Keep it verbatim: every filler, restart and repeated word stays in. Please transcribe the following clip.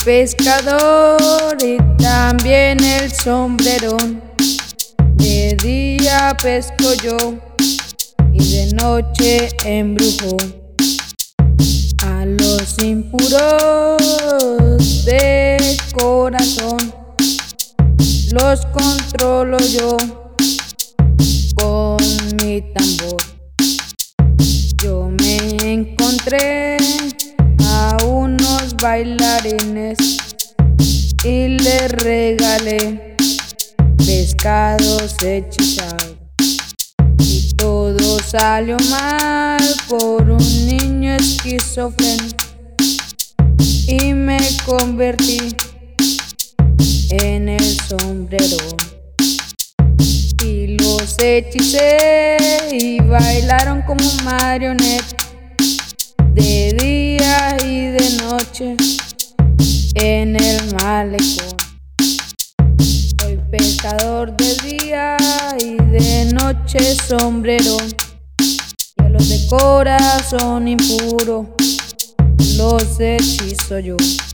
pescador y también el sombrerón. De día pesco yo y de noche embrujo a los impuros de corazón. Los controlo yo con mi tambor. Yo me encontré a unos bailarines y les regalé pescados hechizados, y todo salió mal por un niño esquizofrénico, y me convertí en el sombrerón y los hechicé y bailaron como marionetas de día y de noche en el malecón. Soy pescador de día y de noche sombrerón, y a los de corazón impuro los hechizo yo.